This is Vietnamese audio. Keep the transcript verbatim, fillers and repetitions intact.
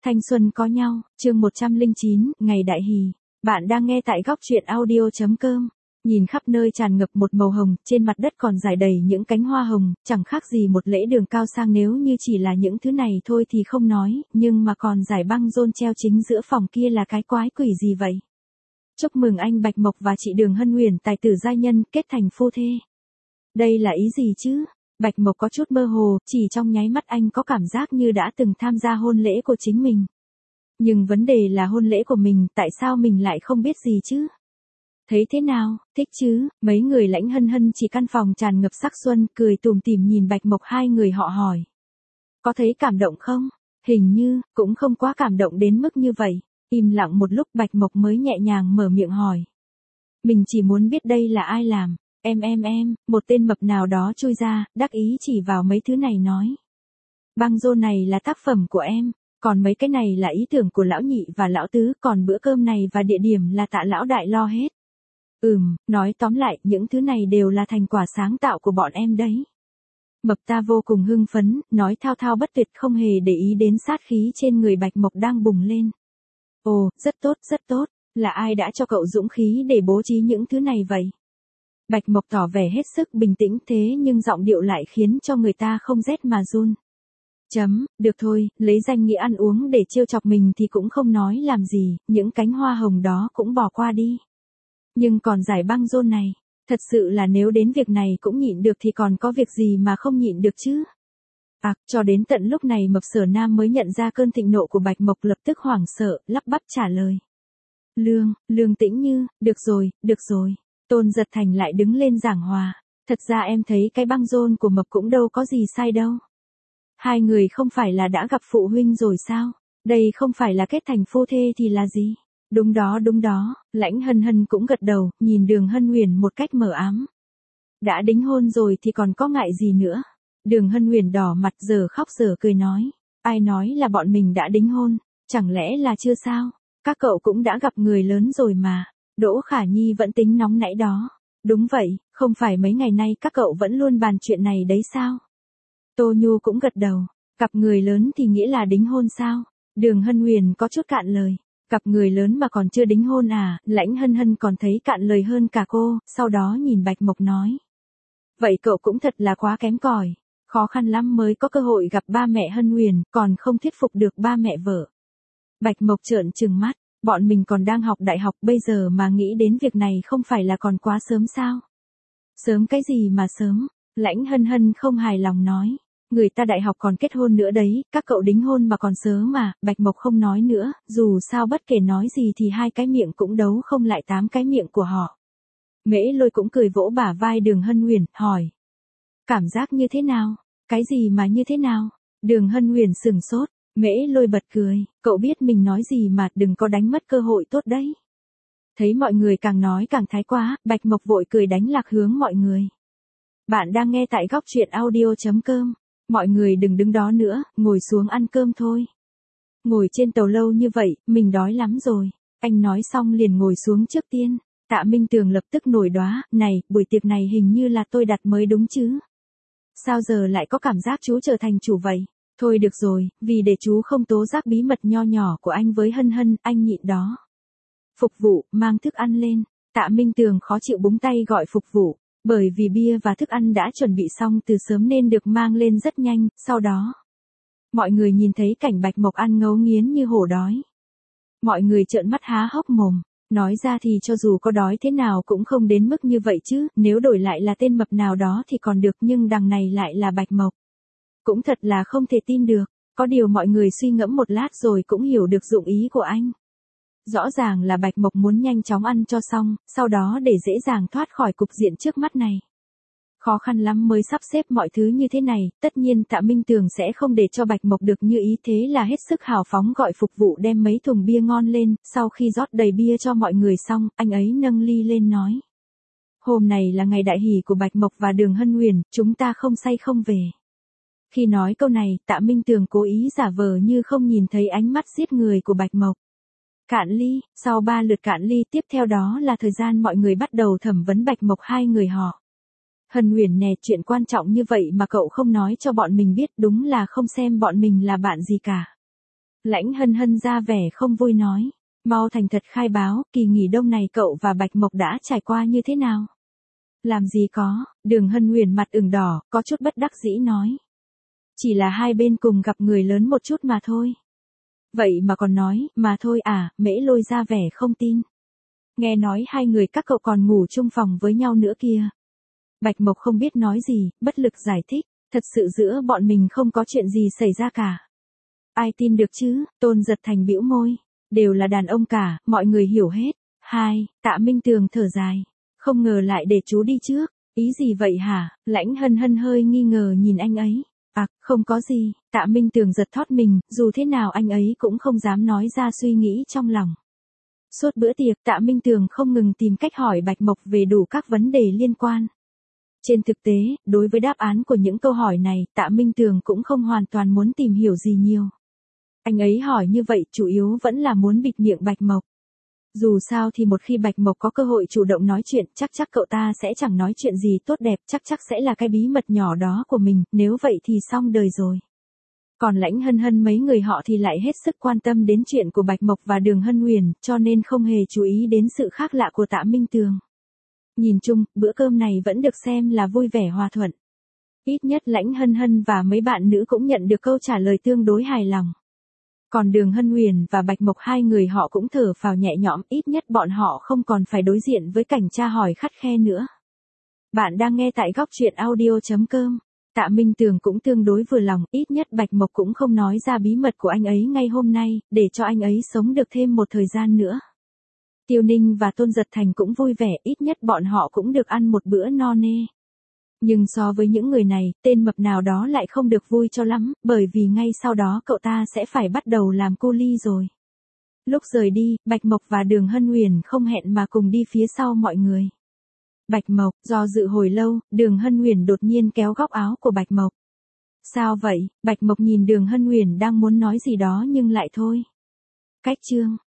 Thanh xuân có nhau, chương một trăm lẻ chín, ngày đại hỷ. Bạn đang nghe tại góc truyện audio chấm com. Nhìn khắp nơi tràn ngập một màu hồng, trên mặt đất còn rải đầy những cánh hoa hồng, chẳng khác gì một lễ đường cao sang, nếu như chỉ là những thứ này thôi thì không nói, nhưng mà còn giải băng rôn treo chính giữa phòng kia là cái quái quỷ gì vậy? Chúc mừng anh Bạch Mộc và chị Đường Hân Huyền tài tử giai nhân kết thành phu thê. Đây là ý gì chứ? Bạch Mộc có chút mơ hồ, chỉ trong nháy mắt anh có cảm giác như đã từng tham gia hôn lễ của chính mình. Nhưng vấn đề là hôn lễ của mình, tại sao mình lại không biết gì chứ? Thấy thế nào, thích chứ? Mấy người Lãnh Hân Hân chỉ căn phòng tràn ngập sắc xuân, cười tủm tỉm nhìn Bạch Mộc, hai người họ hỏi. Có thấy cảm động không? Hình như, cũng không quá cảm động đến mức như vậy. Im lặng một lúc Bạch Mộc mới nhẹ nhàng mở miệng hỏi. Mình chỉ muốn biết đây là ai làm. Em em em, một tên mập nào đó chui ra, đắc ý chỉ vào mấy thứ này nói. Băng rôn này là tác phẩm của em, còn mấy cái này là ý tưởng của lão nhị và lão tứ, còn bữa cơm này và địa điểm là Tạ lão đại lo hết. Ừm, nói tóm lại, những thứ này đều là thành quả sáng tạo của bọn em đấy. Mập ta vô cùng hưng phấn, nói thao thao bất tuyệt, không hề để ý đến sát khí trên người Bạch Mộc đang bùng lên. Ồ, rất tốt, rất tốt, là ai đã cho cậu dũng khí để bố trí những thứ này vậy? Bạch Mộc tỏ vẻ hết sức bình tĩnh, thế nhưng giọng điệu lại khiến cho người ta không rét mà run. Chấm, được thôi, lấy danh nghĩa ăn uống để trêu chọc mình thì cũng không nói làm gì, những cánh hoa hồng đó cũng bỏ qua đi. Nhưng còn giải băng rôn này, thật sự là nếu đến việc này cũng nhịn được thì còn có việc gì mà không nhịn được chứ? À, cho đến tận lúc này Mập Sở Nam mới nhận ra cơn thịnh nộ của Bạch Mộc, lập tức hoảng sợ, lắp bắp trả lời. Lương, Lương Tĩnh Như, được rồi, được rồi. Tôn Giật Thành lại đứng lên giảng hòa. Thật ra em thấy cái băng rôn của Mập cũng đâu có gì sai đâu. Hai người không phải là đã gặp phụ huynh rồi sao? Đây không phải là kết thành phu thê thì là gì? Đúng đó đúng đó, Lãnh Hân Hân cũng gật đầu, nhìn Đường Hân Huyền một cách mờ ám. Đã đính hôn rồi thì còn có ngại gì nữa? Đường Hân Huyền đỏ mặt giờ khóc giờ cười nói. Ai nói là bọn mình đã đính hôn, chẳng lẽ là chưa sao? Các cậu cũng đã gặp người lớn rồi mà. Đỗ Khả Nhi vẫn tính nóng nãy đó. Đúng vậy, không phải mấy ngày nay các cậu vẫn luôn bàn chuyện này đấy sao? Tô Nhu cũng gật đầu. Gặp người lớn thì nghĩa là đính hôn sao? Đường Hân Huyền có chút cạn lời. Gặp người lớn mà còn chưa đính hôn à? Lãnh Hân Hân còn thấy cạn lời hơn cả cô, sau đó nhìn Bạch Mộc nói. Vậy cậu cũng thật là quá kém cỏi. Khó khăn lắm mới có cơ hội gặp ba mẹ Hân Huyền, còn không thuyết phục được ba mẹ vợ. Bạch Mộc trợn trừng mắt. Bọn mình còn đang học đại học, bây giờ mà nghĩ đến việc này không phải là còn quá sớm sao? Sớm cái gì mà sớm? Lãnh Hân Hân không hài lòng nói. Người ta đại học còn kết hôn nữa đấy, các cậu đính hôn mà còn sớm mà. Bạch Mộc không nói nữa, dù sao bất kể nói gì thì hai cái miệng cũng đấu không lại tám cái miệng của họ. Mễ Lôi cũng cười vỗ bả vai Đường Hân Huyền, hỏi. Cảm giác như thế nào? Cái gì mà như thế nào? Đường Hân Huyền sửng sốt. Mễ Lôi bật cười, cậu biết mình nói gì mà, đừng có đánh mất cơ hội tốt đấy. Thấy mọi người càng nói càng thái quá, Bạch Mộc vội cười đánh lạc hướng mọi người. Bạn đang nghe tại góc truyện audio chấm com. Mọi người đừng đứng đó nữa, ngồi xuống ăn cơm thôi. Ngồi trên tàu lâu như vậy, mình đói lắm rồi. Anh nói xong liền ngồi xuống trước tiên. Tạ Minh Tường lập tức nổi đoá, này, buổi tiệc này hình như là tôi đặt mới đúng chứ? Sao giờ lại có cảm giác chú trở thành chủ vậy? Thôi được rồi, vì để chú không tố giác bí mật nho nhỏ của anh với Hân Hân, anh nhịn đó. Phục vụ, mang thức ăn lên. Tạ Minh Tường khó chịu búng tay gọi phục vụ, bởi vì bia và thức ăn đã chuẩn bị xong từ sớm nên được mang lên rất nhanh, sau đó. Mọi người nhìn thấy cảnh Bạch Mộc ăn ngấu nghiến như hổ đói. Mọi người trợn mắt há hốc mồm, nói ra thì cho dù có đói thế nào cũng không đến mức như vậy chứ, nếu đổi lại là tên mập nào đó thì còn được, nhưng đằng này lại là Bạch Mộc. Cũng thật là không thể tin được, có điều mọi người suy ngẫm một lát rồi cũng hiểu được dụng ý của anh. Rõ ràng là Bạch Mộc muốn nhanh chóng ăn cho xong, sau đó để dễ dàng thoát khỏi cục diện trước mắt này. Khó khăn lắm mới sắp xếp mọi thứ như thế này, tất nhiên Tạ Minh Tường sẽ không để cho Bạch Mộc được như ý, thế là hết sức hào phóng gọi phục vụ đem mấy thùng bia ngon lên, sau khi rót đầy bia cho mọi người xong, anh ấy nâng ly lên nói. Hôm này là ngày đại hỷ của Bạch Mộc và Đường Hân Huyền, chúng ta không say không về. Khi nói câu này, Tạ Minh Tường cố ý giả vờ như không nhìn thấy ánh mắt giết người của Bạch Mộc. Cạn ly, sau ba lượt cạn ly tiếp theo đó là thời gian mọi người bắt đầu thẩm vấn Bạch Mộc hai người họ. Hân Huyền nè, chuyện quan trọng như vậy mà cậu không nói cho bọn mình biết, đúng là không xem bọn mình là bạn gì cả. Lãnh Hân Hân ra vẻ không vui nói. Mau thành thật khai báo, kỳ nghỉ đông này cậu và Bạch Mộc đã trải qua như thế nào? Làm gì có, Đường Hân Huyền mặt ửng đỏ, có chút bất đắc dĩ nói. Chỉ là hai bên cùng gặp người lớn một chút mà thôi. Vậy mà còn nói, mà thôi à, Mễ Lôi ra vẻ không tin. Nghe nói hai người các cậu còn ngủ chung phòng với nhau nữa kia. Bạch Mộc không biết nói gì, bất lực giải thích, thật sự giữa bọn mình không có chuyện gì xảy ra cả. Ai tin được chứ, Tôn Giật Thành bĩu môi, đều là đàn ông cả, mọi người hiểu hết. Hai, Tạ Minh Tường thở dài, không ngờ lại để chú đi trước, ý gì vậy hả? Lãnh Hân Hân hơi nghi ngờ nhìn anh ấy. À, không có gì, Tạ Minh Tường giật thót mình, dù thế nào anh ấy cũng không dám nói ra suy nghĩ trong lòng. Suốt bữa tiệc, Tạ Minh Tường không ngừng tìm cách hỏi Bạch Mộc về đủ các vấn đề liên quan. Trên thực tế, đối với đáp án của những câu hỏi này, Tạ Minh Tường cũng không hoàn toàn muốn tìm hiểu gì nhiều. Anh ấy hỏi như vậy chủ yếu vẫn là muốn bịt miệng Bạch Mộc. Dù sao thì một khi Bạch Mộc có cơ hội chủ động nói chuyện, chắc chắc cậu ta sẽ chẳng nói chuyện gì tốt đẹp, chắc chắc sẽ là cái bí mật nhỏ đó của mình, nếu vậy thì xong đời rồi. Còn Lãnh Hân Hân mấy người họ thì lại hết sức quan tâm đến chuyện của Bạch Mộc và Đường Hân Huyền, cho nên không hề chú ý đến sự khác lạ của Tạ Minh Tường. Nhìn chung, bữa cơm này vẫn được xem là vui vẻ hòa thuận. Ít nhất Lãnh Hân Hân và mấy bạn nữ cũng nhận được câu trả lời tương đối hài lòng. Còn Đường Hân Huyền và Bạch Mộc hai người họ cũng thở phào nhẹ nhõm, ít nhất bọn họ không còn phải đối diện với cảnh tra hỏi khắt khe nữa. Bạn đang nghe tại góc truyện audio chấm com. Tạ Minh Tường cũng tương đối vừa lòng, ít nhất Bạch Mộc cũng không nói ra bí mật của anh ấy ngay hôm nay, để cho anh ấy sống được thêm một thời gian nữa. Tiêu Ninh và Tôn Giật Thành cũng vui vẻ, ít nhất bọn họ cũng được ăn một bữa no nê. Nhưng so với những người này, tên mập nào đó lại không được vui cho lắm, bởi vì ngay sau đó cậu ta sẽ phải bắt đầu làm cu li rồi. Lúc rời đi, Bạch Mộc và Đường Hân Huyền không hẹn mà cùng đi phía sau mọi người. Bạch Mộc, do dự hồi lâu, Đường Hân Huyền đột nhiên kéo góc áo của Bạch Mộc. Sao vậy? Bạch Mộc nhìn Đường Hân Huyền đang muốn nói gì đó nhưng lại thôi. Cách chương.